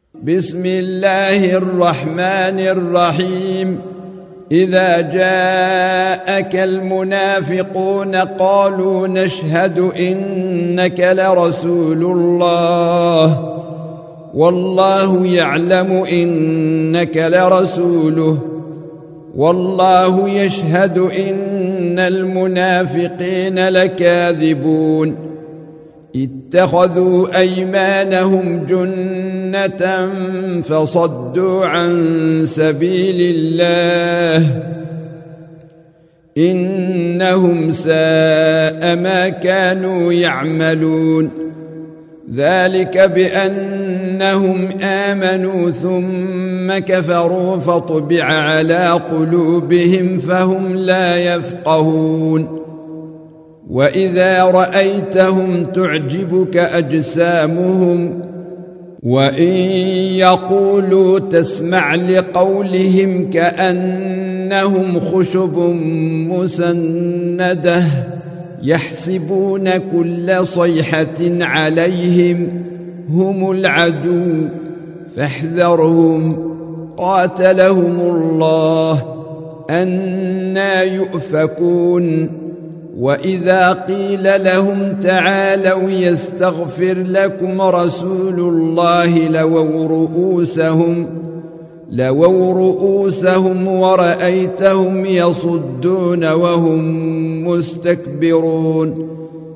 بسم الله الرحمن الرحيم. إذا جاءك المنافقون قالوا نشهد إنك لرسول الله والله يعلم إنك لرسوله والله يشهد إن المنافقين لكاذبون. اتخذوا أيمانهم جنة فصدوا عن سبيل الله إنهم ساء ما كانوا يعملون. ذلك بأنهم آمنوا ثم كفروا فطبع على قلوبهم فهم لا يفقهون. وإذا رأيتهم تعجبك أجسامهم وإن يقولوا تسمع لقولهم كأنهم خشب مسندة يحسبون كل صيحة عليهم هم العدو فاحذرهم قاتلهم الله أنى يؤفكون. وإذا قيل لهم تعالوا يستغفر لكم رسول الله لووا رؤوسهم ورأيتهم يصدون وهم مستكبرون.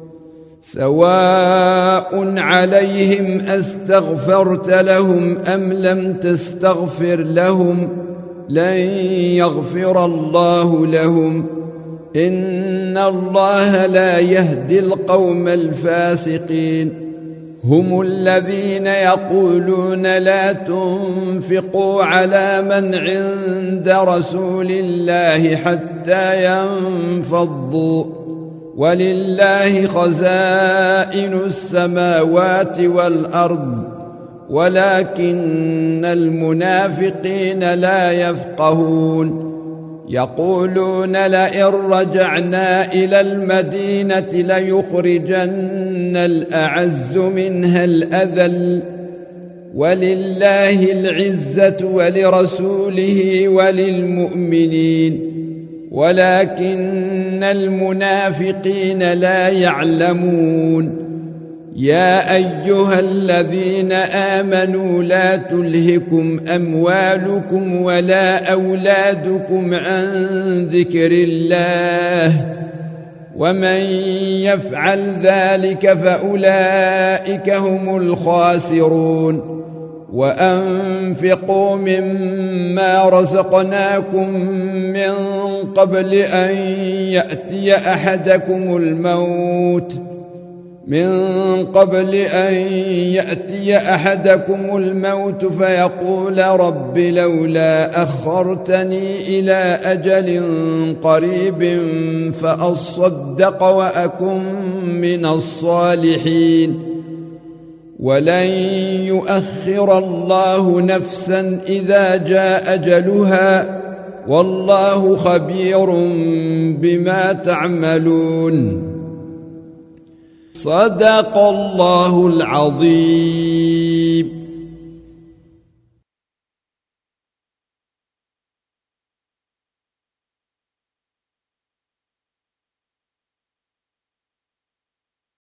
سواء عليهم أستغفرت لهم أم لم تستغفر لهم لن يغفر الله لهم إن الله لا يهدي القوم الفاسقين. هم الذين يقولون لا تنفقوا على من عند رسول الله حتى ينفضوا ولله خزائن السماوات والأرض ولكن المنافقين لا يفقهون. يقولون لئن رجعنا إلى المدينة ليخرجن الأعز منها الأذل ولله العزة ولرسوله وللمؤمنين ولكن المنافقين لا يعلمون. يا أيها الذين آمنوا لا تلهكم أموالكم ولا أولادكم عن ذكر الله ومن يفعل ذلك فأولئك هم الخاسرون. وأنفقوا مما رزقناكم من قبل أن يأتي أحدكم الموت فيقول رب لولا أخرتني إلى أجل قريب فأصدق وأكن من الصالحين ولن يؤخر الله نفسا إذا جاء أجلها والله خبير بما تعملون. صدق الله العظيم.